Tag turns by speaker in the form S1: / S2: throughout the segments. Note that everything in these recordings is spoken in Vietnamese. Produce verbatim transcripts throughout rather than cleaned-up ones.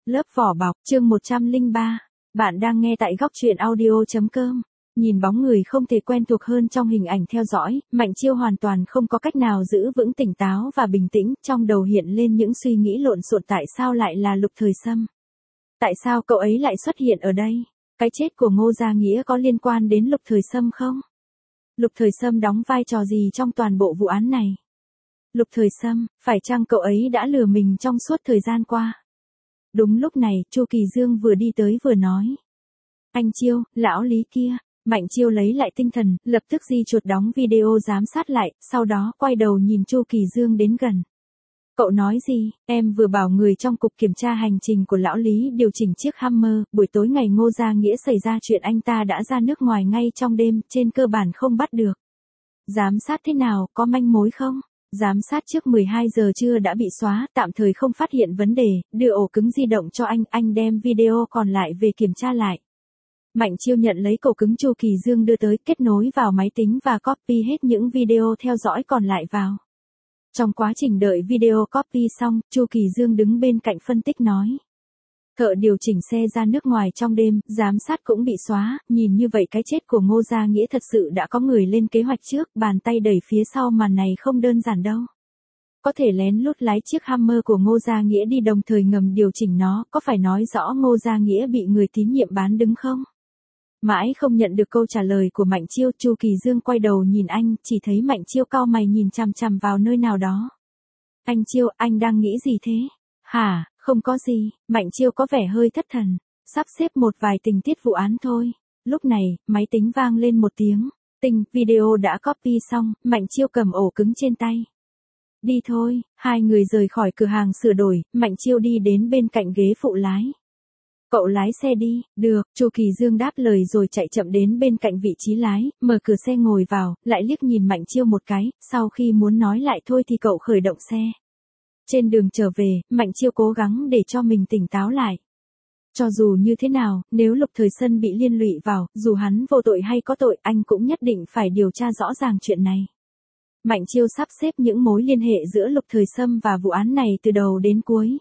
S1: Lớp vỏ bọc, chương một trăm lẻ ba. Bạn đang nghe tại góc truyện audio.com. Nhìn bóng người không thể quen thuộc hơn trong hình ảnh theo dõi, Mạnh Chiêu hoàn toàn không có cách nào giữ vững tỉnh táo và bình tĩnh, trong đầu hiện lên những suy nghĩ lộn xộn tại sao lại là Lục Thời Sâm. Tại sao cậu ấy lại xuất hiện ở đây? Cái chết của Ngô Gia Nghĩa có liên quan đến Lục Thời Sâm không? Lục Thời Sâm đóng vai trò gì trong toàn bộ vụ án này? Lục Thời Sâm, phải chăng cậu ấy đã lừa mình trong suốt thời gian qua? Đúng lúc này, Chu Kỳ Dương vừa đi tới vừa nói. Anh Chiêu, lão Lý kia. Mạnh Chiêu lấy lại tinh thần, lập tức di chuột đóng video giám sát lại, sau đó quay đầu nhìn Chu Kỳ Dương đến gần. Cậu nói gì? Em vừa bảo người trong cục kiểm tra hành trình của lão Lý điều chỉnh chiếc Hammer, buổi tối ngày Ngô Gia Nghĩa xảy ra chuyện anh ta đã ra nước ngoài ngay trong đêm, trên cơ bản không bắt được. Giám sát thế nào, có manh mối không? Giám sát trước mười hai giờ trưa đã bị xóa, tạm thời không phát hiện vấn đề, đưa ổ cứng di động cho anh, anh đem video còn lại về kiểm tra lại. Mạnh Chiêu nhận lấy ổ cứng Chu Kỳ Dương đưa tới, kết nối vào máy tính và copy hết những video theo dõi còn lại vào. Trong quá trình đợi video copy xong, Chu Kỳ Dương đứng bên cạnh phân tích nói. Thợ điều chỉnh xe ra nước ngoài trong đêm, giám sát cũng bị xóa, nhìn như vậy cái chết của Ngô Gia Nghĩa thật sự đã có người lên kế hoạch trước, bàn tay đẩy phía sau màn này không đơn giản đâu. Có thể lén lút lái chiếc Hammer của Ngô Gia Nghĩa đi đồng thời ngầm điều chỉnh nó, có phải nói rõ Ngô Gia Nghĩa bị người tín nhiệm bán đứng không? Mãi không nhận được câu trả lời của Mạnh Chiêu, Chu Kỳ Dương quay đầu nhìn anh, chỉ thấy Mạnh Chiêu cau mày nhìn chằm chằm vào nơi nào đó. Anh Chiêu, anh đang nghĩ gì thế? Hả, không có gì, Mạnh Chiêu có vẻ hơi thất thần, sắp xếp một vài tình tiết vụ án thôi. Lúc này, máy tính vang lên một tiếng, tinh, video đã copy xong, Mạnh Chiêu cầm ổ cứng trên tay. Đi thôi, hai người rời khỏi cửa hàng sửa đổi, Mạnh Chiêu đi đến bên cạnh ghế phụ lái. Cậu lái xe đi, được, Chu Kỳ Dương đáp lời rồi chạy chậm đến bên cạnh vị trí lái, mở cửa xe ngồi vào, lại liếc nhìn Mạnh Chiêu một cái, sau khi muốn nói lại thôi thì cậu khởi động xe. Trên đường trở về, Mạnh Chiêu cố gắng để cho mình tỉnh táo lại. Cho dù như thế nào, nếu Lục Thời Sâm bị liên lụy vào, dù hắn vô tội hay có tội, anh cũng nhất định phải điều tra rõ ràng chuyện này. Mạnh Chiêu sắp xếp những mối liên hệ giữa Lục Thời Sâm và vụ án này từ đầu đến cuối.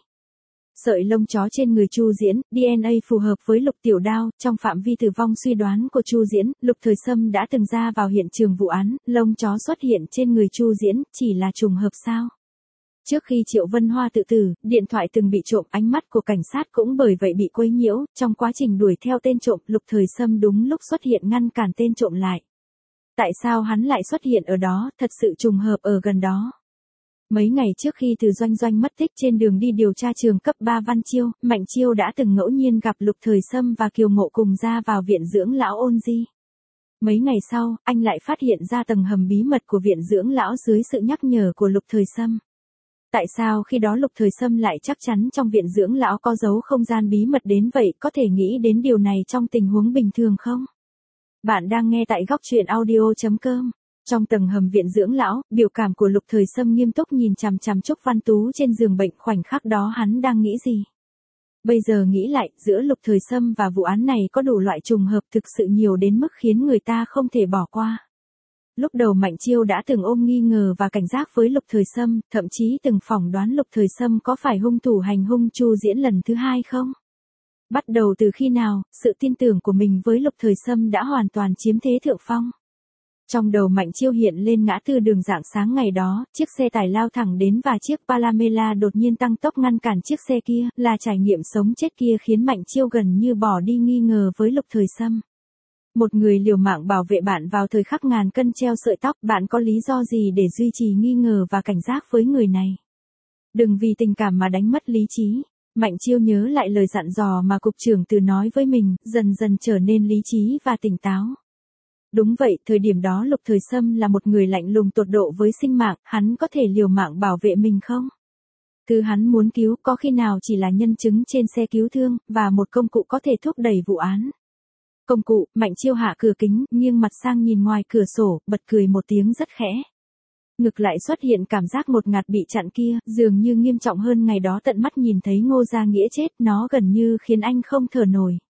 S1: Sợi lông chó trên người Chu Diễn, đê en a phù hợp với Lục Tiểu Đao, trong phạm vi tử vong suy đoán của Chu Diễn, Lục Thời Sâm đã từng ra vào hiện trường vụ án, lông chó xuất hiện trên người Chu Diễn, chỉ là trùng hợp sao? Trước khi Triệu Vân Hoa tự tử, điện thoại từng bị trộm, ánh mắt của cảnh sát cũng bởi vậy bị quấy nhiễu, trong quá trình đuổi theo tên trộm, Lục Thời Sâm đúng lúc xuất hiện ngăn cản tên trộm lại. Tại sao hắn lại xuất hiện ở đó, thật sự trùng hợp ở gần đó. Mấy ngày trước khi Từ Doanh Doanh mất tích trên đường đi điều tra trường cấp ba Văn Chiêu, Mạnh Chiêu đã từng ngẫu nhiên gặp Lục Thời Sâm và Kiều Ngộ cùng ra vào viện dưỡng lão Ôn Di. Mấy ngày sau, anh lại phát hiện ra tầng hầm bí mật của viện dưỡng lão dưới sự nhắc nhở của Lục Thời Sâm. Tại sao khi đó Lục Thời Sâm lại chắc chắn trong viện dưỡng lão có giấu không gian bí mật đến vậy, có thể nghĩ đến điều này trong tình huống bình thường không? Bạn đang nghe tại góc truyện audio.com. Trong tầng hầm viện dưỡng lão, biểu cảm của Lục Thời Sâm nghiêm túc nhìn chằm chằm Trúc Văn Tú trên giường bệnh, khoảnh khắc đó hắn đang nghĩ gì? Bây giờ nghĩ lại, giữa Lục Thời Sâm và vụ án này có đủ loại trùng hợp thực sự nhiều đến mức khiến người ta không thể bỏ qua. Lúc đầu Mạnh Chiêu đã từng ôm nghi ngờ và cảnh giác với Lục Thời Sâm, thậm chí từng phỏng đoán Lục Thời Sâm có phải hung thủ hành hung Chu Diễn lần thứ hai không? Bắt đầu từ khi nào, sự tin tưởng của mình với Lục Thời Sâm đã hoàn toàn chiếm thế thượng phong. Trong đầu Mạnh Chiêu hiện lên ngã tư đường rạng sáng ngày đó, chiếc xe tải lao thẳng đến và chiếc Panamera đột nhiên tăng tốc ngăn cản chiếc xe kia, là trải nghiệm sống chết kia khiến Mạnh Chiêu gần như bỏ đi nghi ngờ với Lục Thời Sâm. Một người liều mạng bảo vệ bạn vào thời khắc ngàn cân treo sợi tóc, bạn có lý do gì để duy trì nghi ngờ và cảnh giác với người này? Đừng vì tình cảm mà đánh mất lý trí. Mạnh Chiêu nhớ lại lời dặn dò mà cục trưởng Từ nói với mình, dần dần trở nên lý trí và tỉnh táo. Đúng vậy, thời điểm đó Lục Thời Sâm là một người lạnh lùng tột độ với sinh mạng, hắn có thể liều mạng bảo vệ mình không? Thứ hắn muốn cứu có khi nào chỉ là nhân chứng trên xe cứu thương, và một công cụ có thể thúc đẩy vụ án. Công cụ, Mạnh Chiêu hạ cửa kính, nghiêng mặt sang nhìn ngoài cửa sổ, bật cười một tiếng rất khẽ. Ngực lại xuất hiện cảm giác ngột ngạt bị chặn kia, dường như nghiêm trọng hơn ngày đó tận mắt nhìn thấy Ngô Gia Nghĩa chết, nó gần như khiến anh không thở nổi.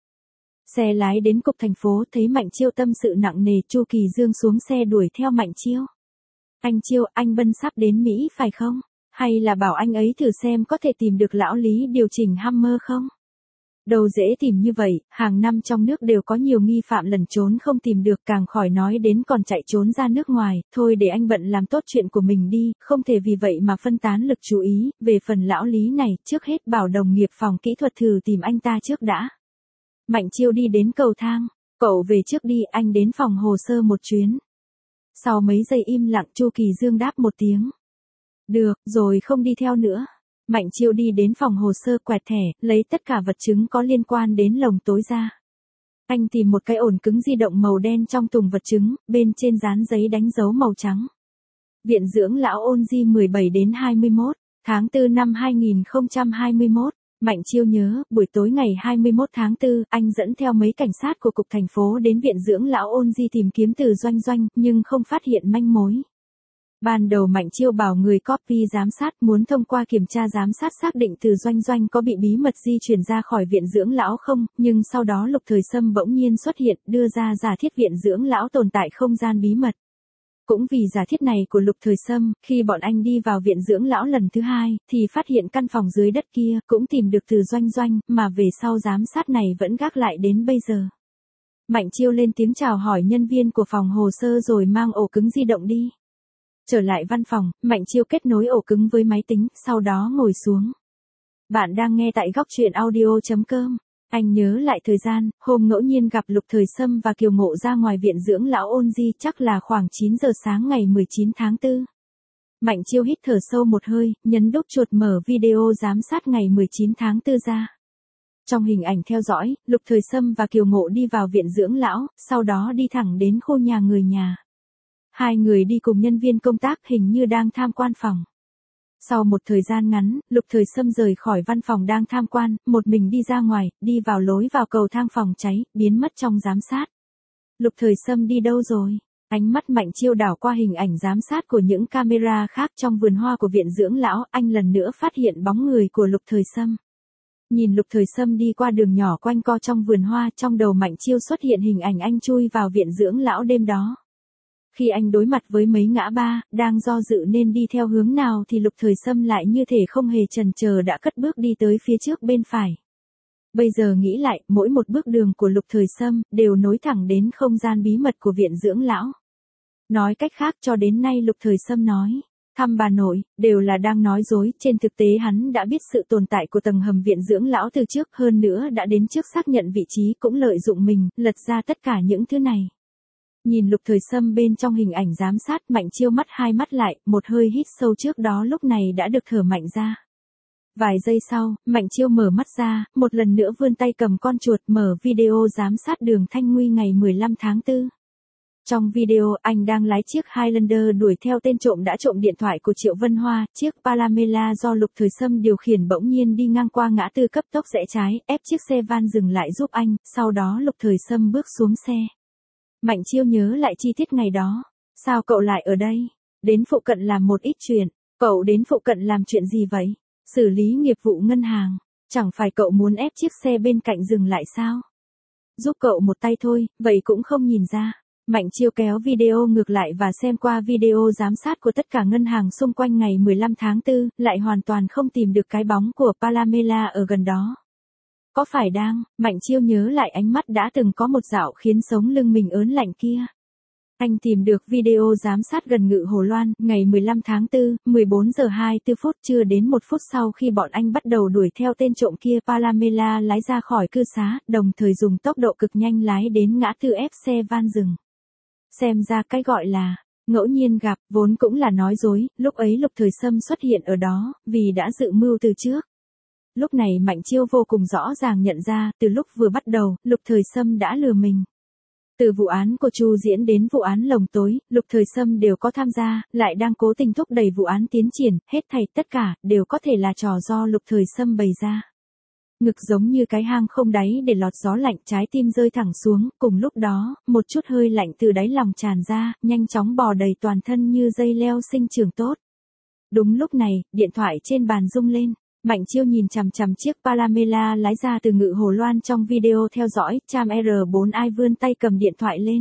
S1: Xe lái đến cục thành phố, thấy Mạnh Chiêu tâm sự nặng nề, Chu Kỳ Dương xuống xe đuổi theo Mạnh Chiêu. Anh Chiêu, anh Bân sắp đến Mỹ phải không? Hay là bảo anh ấy thử xem có thể tìm được lão Lý điều chỉnh Hammer không? Đâu dễ tìm như vậy, hàng năm trong nước đều có nhiều nghi phạm lẩn trốn không tìm được, càng khỏi nói đến còn chạy trốn ra nước ngoài, thôi để anh bận làm tốt chuyện của mình đi, không thể vì vậy mà phân tán lực chú ý, về phần lão Lý này, trước hết bảo đồng nghiệp phòng kỹ thuật thử tìm anh ta trước đã. Mạnh Chiêu đi đến cầu thang, cậu về trước đi, anh đến phòng hồ sơ một chuyến. Sau mấy giây im lặng Chu Kỳ Dương đáp một tiếng. Được, rồi không đi theo nữa. Mạnh Chiêu đi đến phòng hồ sơ quẹt thẻ, lấy tất cả vật chứng có liên quan đến lồng tối ra. Anh tìm một cái ổn cứng di động màu đen trong thùng vật chứng, bên trên dán giấy đánh dấu màu trắng. Viện dưỡng lão Ôn Di mười bảy đến hai mươi mốt, tháng tư năm hai nghìn không trăm hai mươi mốt. Mạnh Chiêu nhớ, buổi tối ngày hai mươi mốt tháng tư, anh dẫn theo mấy cảnh sát của cục thành phố đến viện dưỡng lão Ôn Di tìm kiếm từ Doanh Doanh, nhưng không phát hiện manh mối. Ban đầu Mạnh Chiêu bảo người copy giám sát muốn thông qua kiểm tra giám sát xác định từ Doanh Doanh có bị bí mật di chuyển ra khỏi viện dưỡng lão không, nhưng sau đó Lục Thời Sâm bỗng nhiên xuất hiện đưa ra giả thiết viện dưỡng lão tồn tại không gian bí mật. Cũng vì giả thiết này của Lục Thời Sâm, khi bọn anh đi vào viện dưỡng lão lần thứ hai, thì phát hiện căn phòng dưới đất kia, cũng tìm được từ Doanh Doanh, mà về sau giám sát này vẫn gác lại đến bây giờ. Mạnh Chiêu lên tiếng chào hỏi nhân viên của phòng hồ sơ rồi mang ổ cứng di động đi. Trở lại văn phòng, Mạnh Chiêu kết nối ổ cứng với máy tính, sau đó ngồi xuống. Bạn đang nghe tại góc truyện audio chấm com. Anh nhớ lại thời gian, hôm ngẫu nhiên gặp Lục Thời Sâm và Kiều Ngộ ra ngoài viện dưỡng lão Ôn Di chắc là khoảng chín giờ sáng ngày mười chín tháng tư. Mạnh Chiêu hít thở sâu một hơi, nhấn đốt chuột mở video giám sát ngày mười chín tháng tư ra. Trong hình ảnh theo dõi, Lục Thời Sâm và Kiều Ngộ đi vào viện dưỡng lão, sau đó đi thẳng đến khu nhà người nhà. Hai người đi cùng nhân viên công tác hình như đang tham quan phòng. Sau một thời gian ngắn, Lục Thời Sâm rời khỏi văn phòng đang tham quan, một mình đi ra ngoài, đi vào lối vào cầu thang phòng cháy, biến mất trong giám sát. Lục Thời Sâm đi đâu rồi? Ánh mắt Mạnh Chiêu đảo qua hình ảnh giám sát của những camera khác trong vườn hoa của viện dưỡng lão, anh lần nữa phát hiện bóng người của Lục Thời Sâm. Nhìn Lục Thời Sâm đi qua đường nhỏ quanh co trong vườn hoa, trong đầu Mạnh Chiêu xuất hiện hình ảnh anh chui vào viện dưỡng lão đêm đó. Khi anh đối mặt với mấy ngã ba, đang do dự nên đi theo hướng nào thì Lục Thời Sâm lại như thể không hề chần chờ đã cất bước đi tới phía trước bên phải. Bây giờ nghĩ lại, mỗi một bước đường của Lục Thời Sâm đều nối thẳng đến không gian bí mật của viện dưỡng lão. Nói cách khác cho đến nay Lục Thời Sâm nói, thăm bà nội, đều là đang nói dối, trên thực tế hắn đã biết sự tồn tại của tầng hầm viện dưỡng lão từ trước, hơn nữa đã đến trước xác nhận vị trí cũng lợi dụng mình, lật ra tất cả những thứ này. Nhìn Lục Thời Sâm bên trong hình ảnh giám sát, Mạnh Chiêu mắt hai mắt lại, một hơi hít sâu trước đó lúc này đã được thở mạnh ra. Vài giây sau, Mạnh Chiêu mở mắt ra, một lần nữa vươn tay cầm con chuột mở video giám sát đường Thanh Nguy ngày mười lăm tháng tư. Trong video, anh đang lái chiếc Highlander đuổi theo tên trộm đã trộm điện thoại của Triệu Vân Hoa, chiếc Panamera do Lục Thời Sâm điều khiển bỗng nhiên đi ngang qua ngã tư cấp tốc rẽ trái, ép chiếc xe van dừng lại giúp anh, sau đó Lục Thời Sâm bước xuống xe. Mạnh Chiêu nhớ lại chi tiết ngày đó. Sao cậu lại ở đây? Đến phụ cận làm một ít chuyện. Cậu đến phụ cận làm chuyện gì vậy? Xử lý nghiệp vụ ngân hàng. Chẳng phải cậu muốn ép chiếc xe bên cạnh dừng lại sao? Giúp cậu một tay thôi, vậy cũng không nhìn ra. Mạnh Chiêu kéo video ngược lại và xem qua video giám sát của tất cả ngân hàng xung quanh ngày mười lăm tháng tư, lại hoàn toàn không tìm được cái bóng của Panamera ở gần đó. Có phải đang, Mạnh Chiêu nhớ lại ánh mắt đã từng có một dạo khiến sống lưng mình ớn lạnh kia. Anh tìm được video giám sát gần Ngự Hồ Loan, ngày mười lăm tháng tư, mười bốn giờ hai mươi tư phút, chưa đến một phút sau khi bọn anh bắt đầu đuổi theo tên trộm kia, Panamera lái ra khỏi cư xá, đồng thời dùng tốc độ cực nhanh lái đến ngã tư ép xe van dừng. Xem ra cái gọi là ngẫu nhiên gặp, vốn cũng là nói dối, lúc ấy Lục Thời Sâm xuất hiện ở đó, vì đã dự mưu từ trước. Lúc này Mạnh Chiêu vô cùng rõ ràng nhận ra, từ lúc vừa bắt đầu, Lục Thời Sâm đã lừa mình. Từ vụ án của Chu Diễn đến vụ án lồng tối, Lục Thời Sâm đều có tham gia, lại đang cố tình thúc đẩy vụ án tiến triển, hết thảy tất cả, đều có thể là trò do Lục Thời Sâm bày ra. Ngực giống như cái hang không đáy để lọt gió lạnh, trái tim rơi thẳng xuống, cùng lúc đó, một chút hơi lạnh từ đáy lòng tràn ra, nhanh chóng bò đầy toàn thân như dây leo sinh trưởng tốt. Đúng lúc này, điện thoại trên bàn rung lên. Mạnh Chiêu nhìn chằm chằm chiếc Panamera lái ra từ Ngự Hồ Loan trong video theo dõi, Cham R bốn ai vươn tay cầm điện thoại lên.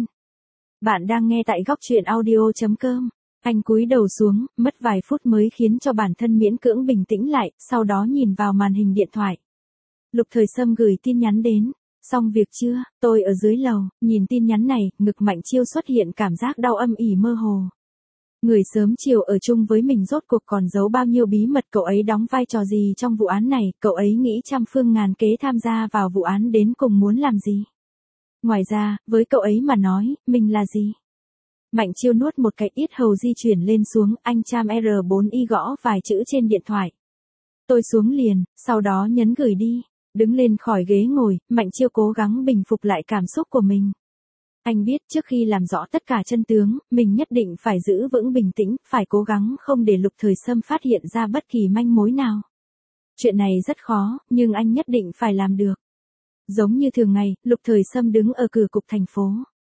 S1: Bạn đang nghe tại góc truyện audio chấm com. Anh cúi đầu xuống, mất vài phút mới khiến cho bản thân miễn cưỡng bình tĩnh lại, sau đó nhìn vào màn hình điện thoại. Lục Thời Sâm gửi tin nhắn đến. Xong việc chưa, tôi ở dưới lầu, nhìn tin nhắn này, ngực Mạnh Chiêu xuất hiện cảm giác đau âm ỉ mơ hồ. Người sớm chiều ở chung với mình rốt cuộc còn giấu bao nhiêu bí mật, cậu ấy đóng vai trò gì trong vụ án này, cậu ấy nghĩ trăm phương ngàn kế tham gia vào vụ án đến cùng muốn làm gì. Ngoài ra, với cậu ấy mà nói, mình là gì? Mạnh Chiêu nuốt một cái, yết hầu di chuyển lên xuống, anh cham R bốn Y gõ vài chữ trên điện thoại. Tôi xuống liền, sau đó nhấn gửi đi. Đứng lên khỏi ghế ngồi, Mạnh Chiêu cố gắng bình phục lại cảm xúc của mình. Anh biết trước khi làm rõ tất cả chân tướng, mình nhất định phải giữ vững bình tĩnh, phải cố gắng không để Lục Thời Sâm phát hiện ra bất kỳ manh mối nào. Chuyện này rất khó, nhưng anh nhất định phải làm được. Giống như thường ngày, Lục Thời Sâm đứng ở cửa cục thành phố.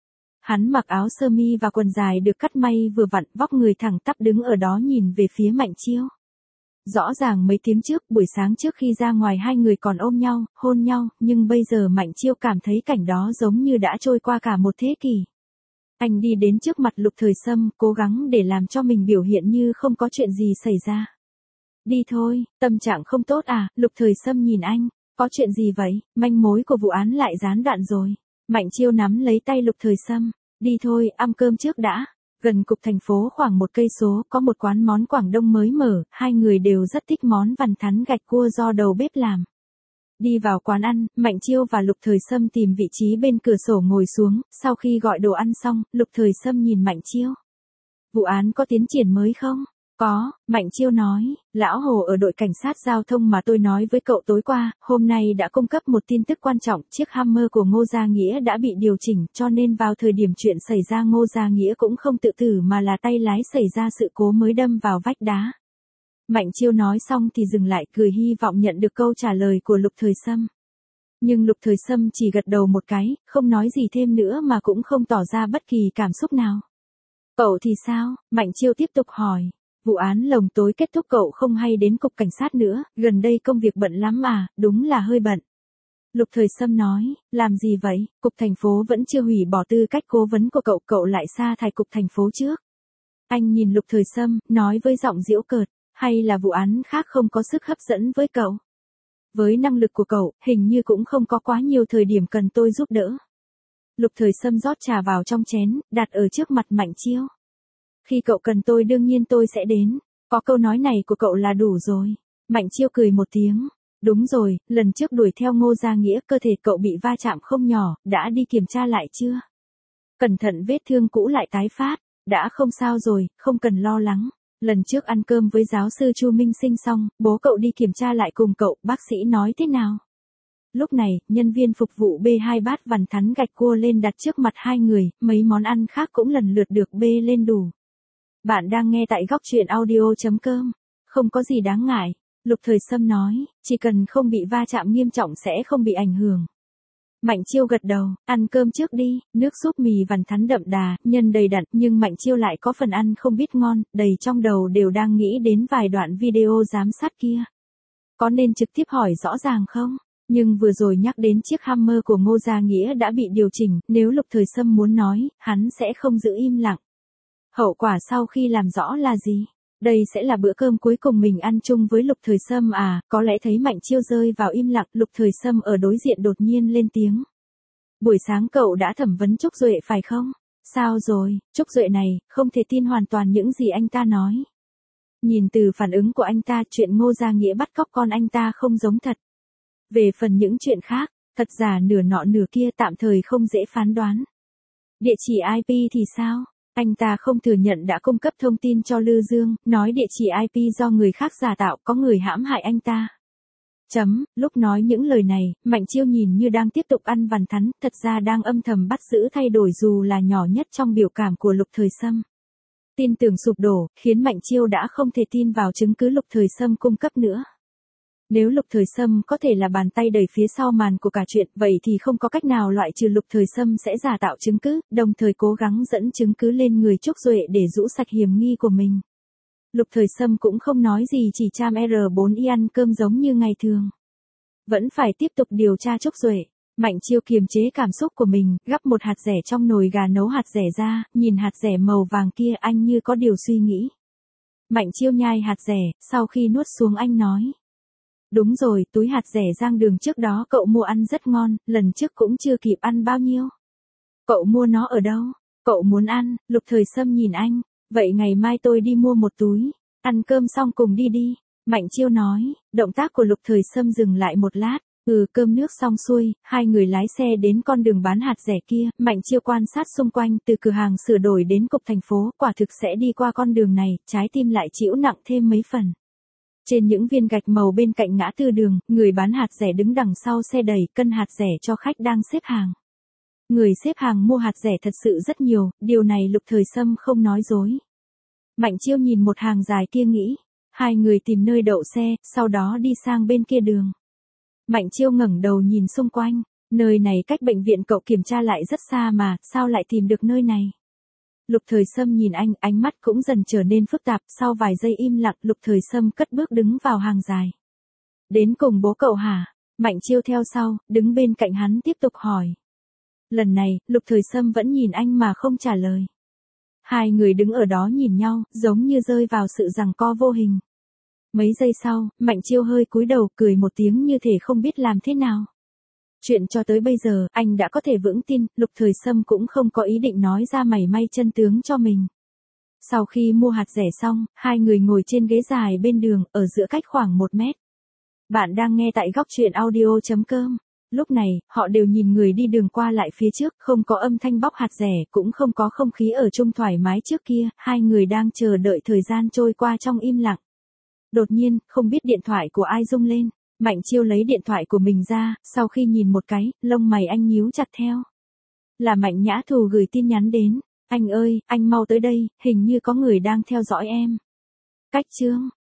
S1: Hắn mặc áo sơ mi và quần dài được cắt may vừa vặn, vóc người thẳng tắp đứng ở đó nhìn về phía Mạnh Chiêu. Rõ ràng mấy tiếng trước, buổi sáng trước khi ra ngoài hai người còn ôm nhau, hôn nhau, nhưng bây giờ Mạnh Chiêu cảm thấy cảnh đó giống như đã trôi qua cả một thế kỷ. Anh đi đến trước mặt Lục Thời Sâm, cố gắng để làm cho mình biểu hiện như không có chuyện gì xảy ra. Đi thôi, tâm trạng không tốt à, Lục Thời Sâm nhìn anh, có chuyện gì vậy, manh mối của vụ án lại gián đoạn rồi. Mạnh Chiêu nắm lấy tay Lục Thời Sâm, đi thôi, ăn cơm trước đã. Gần cục thành phố khoảng một cây số, có một quán món Quảng Đông mới mở, hai người đều rất thích món vằn thắn gạch cua do đầu bếp làm. Đi vào quán ăn, Mạnh Chiêu và Lục Thời Sâm tìm vị trí bên cửa sổ ngồi xuống, sau khi gọi đồ ăn xong, Lục Thời Sâm nhìn Mạnh Chiêu. Vụ án có tiến triển mới không? Có, Mạnh Chiêu nói, lão Hồ ở đội cảnh sát giao thông mà tôi nói với cậu tối qua, hôm nay đã cung cấp một tin tức quan trọng, chiếc Hammer của Ngô Gia Nghĩa đã bị điều chỉnh, cho nên vào thời điểm chuyện xảy ra Ngô Gia Nghĩa cũng không tự tử mà là tay lái xảy ra sự cố mới đâm vào vách đá. Mạnh Chiêu nói xong thì dừng lại, cười hy vọng nhận được câu trả lời của Lục Thời Sâm. Nhưng Lục Thời Sâm chỉ gật đầu một cái, không nói gì thêm nữa mà cũng không tỏ ra bất kỳ cảm xúc nào. Cậu thì sao? Mạnh Chiêu tiếp tục hỏi. Vụ án lồng tối kết thúc cậu không hay đến cục cảnh sát nữa, gần đây công việc bận lắm à, đúng là hơi bận. Lục Thời Sâm nói, làm gì vậy, cục thành phố vẫn chưa hủy bỏ tư cách cố vấn của cậu, cậu lại sa thải cục thành phố trước. Anh nhìn Lục Thời Sâm, nói với giọng giễu cợt, hay là vụ án khác không có sức hấp dẫn với cậu? Với năng lực của cậu, hình như cũng không có quá nhiều thời điểm cần tôi giúp đỡ. Lục Thời Sâm rót trà vào trong chén, đặt ở trước mặt Mạnh Chiêu. Khi cậu cần tôi đương nhiên tôi sẽ đến, có câu nói này của cậu là đủ rồi. Mạnh Chiêu cười một tiếng, đúng rồi, lần trước đuổi theo Ngô Gia Nghĩa cơ thể cậu bị va chạm không nhỏ, đã đi kiểm tra lại chưa? Cẩn thận vết thương cũ lại tái phát, đã không sao rồi, không cần lo lắng. Lần trước ăn cơm với giáo sư Chu Minh Sinh xong, bố cậu đi kiểm tra lại cùng cậu, bác sĩ nói thế nào? Lúc này, nhân viên phục vụ bê hai bát vằn thắn gạch cua lên đặt trước mặt hai người, mấy món ăn khác cũng lần lượt được bê lên đủ. Bạn đang nghe tại góc truyện audio chấm com. Không có gì đáng ngại, Lục Thời Sâm nói, chỉ cần không bị va chạm nghiêm trọng sẽ không bị ảnh hưởng. Mạnh Chiêu gật đầu, ăn cơm trước đi, nước súp mì vằn thắn đậm đà, nhân đầy đặn, nhưng Mạnh Chiêu lại có phần ăn không biết ngon, đầy trong đầu đều đang nghĩ đến vài đoạn video giám sát kia. Có nên trực tiếp hỏi rõ ràng không? Nhưng vừa rồi nhắc đến chiếc Hammer của Ngô Gia Nghĩa đã bị điều chỉnh, nếu Lục Thời Sâm muốn nói, hắn sẽ không giữ im lặng. Hậu quả sau khi làm rõ là gì? Đây sẽ là bữa cơm cuối cùng mình ăn chung với Lục Thời Sâm à, có lẽ thấy Mạnh Chiêu rơi vào im lặng, Lục Thời Sâm ở đối diện đột nhiên lên tiếng. Buổi sáng cậu đã thẩm vấn Trúc Duệ phải không? Sao rồi, Trúc Duệ này, không thể tin hoàn toàn những gì anh ta nói. Nhìn từ phản ứng của anh ta, chuyện Ngô Gia Nghĩa bắt cóc con anh ta không giống thật. Về phần những chuyện khác, thật giả nửa nọ nửa kia tạm thời không dễ phán đoán. Địa chỉ i pê thì sao? Anh ta không thừa nhận đã cung cấp thông tin cho Lư Dương, nói địa chỉ i pê do người khác giả tạo, có người hãm hại anh ta. Chấm, lúc nói những lời này, Mạnh Chiêu nhìn như đang tiếp tục ăn vằn thắn, thật ra đang âm thầm bắt giữ thay đổi dù là nhỏ nhất trong biểu cảm của Lục Thời Sâm. Tin tưởng sụp đổ, khiến Mạnh Chiêu đã không thể tin vào chứng cứ Lục Thời Sâm cung cấp nữa. Nếu Lục Thời Sâm có thể là bàn tay đẩy phía sau màn của cả chuyện, vậy thì không có cách nào loại trừ Lục Thời Sâm sẽ giả tạo chứng cứ, đồng thời cố gắng dẫn chứng cứ lên người Trúc Duệ để rũ sạch hiểm nghi của mình. Lục Thời Sâm cũng không nói gì, chỉ cham R bốn Y ăn cơm giống như ngày thường. Vẫn phải tiếp tục điều tra Trúc Duệ. Mạnh Chiêu kiềm chế cảm xúc của mình, gắp một hạt dẻ trong nồi gà nấu hạt dẻ ra, nhìn hạt dẻ màu vàng kia anh như có điều suy nghĩ. Mạnh Chiêu nhai hạt dẻ, sau khi nuốt xuống anh nói. Đúng rồi, túi hạt rẻ rang đường trước đó cậu mua ăn rất ngon, lần trước cũng chưa kịp ăn bao nhiêu. Cậu mua nó ở đâu? Cậu muốn ăn? Lục Thời Sâm nhìn anh. Vậy ngày mai tôi đi mua một túi. Ăn cơm xong cùng đi đi. Mạnh Chiêu nói. Động tác của Lục Thời Sâm dừng lại một lát. Ừ, cơm nước xong xuôi, hai người lái xe đến con đường bán hạt rẻ kia. Mạnh Chiêu quan sát xung quanh, từ cửa hàng sửa đổi đến cục thành phố, quả thực sẽ đi qua con đường này, trái tim lại chịu nặng thêm mấy phần. Trên những viên gạch màu bên cạnh ngã tư đường, người bán hạt rẻ đứng đằng sau xe đẩy cân hạt rẻ cho khách đang xếp hàng. Người xếp hàng mua hạt rẻ thật sự rất nhiều, điều này Lục Thời Sâm không nói dối. Mạnh Chiêu nhìn một hàng dài kia nghĩ. Hai người tìm nơi đậu xe, sau đó đi sang bên kia đường. Mạnh Chiêu ngẩng đầu nhìn xung quanh. Nơi này cách bệnh viện cậu kiểm tra lại rất xa mà, sao lại tìm được nơi này? Lục Thời Sâm nhìn anh, ánh mắt cũng dần trở nên phức tạp, sau vài giây im lặng, Lục Thời Sâm cất bước đứng vào hàng dài. Đến cùng bố cậu hả? Mạnh Chiêu theo sau, đứng bên cạnh hắn tiếp tục hỏi. Lần này, Lục Thời Sâm vẫn nhìn anh mà không trả lời. Hai người đứng ở đó nhìn nhau, giống như rơi vào sự giằng co vô hình. Mấy giây sau, Mạnh Chiêu hơi cúi đầu cười một tiếng như thể không biết làm thế nào. Chuyện cho tới bây giờ, anh đã có thể vững tin, Lục Thời Sâm cũng không có ý định nói ra mảy may chân tướng cho mình. Sau khi mua hạt rẻ xong, hai người ngồi trên ghế dài bên đường, ở giữa cách khoảng một mét. Bạn đang nghe tại góc truyện audio chấm com. Lúc này, họ đều nhìn người đi đường qua lại phía trước, không có âm thanh bóc hạt rẻ, cũng không có không khí ở chung thoải mái trước kia, hai người đang chờ đợi thời gian trôi qua trong im lặng. Đột nhiên, không biết điện thoại của ai rung lên. Mạnh Chiêu lấy điện thoại của mình ra, sau khi nhìn một cái, lông mày anh nhíu chặt theo. Là Mạnh Nhã Thù gửi tin nhắn đến. Anh ơi, anh mau tới đây, hình như có người đang theo dõi em. Cách chương.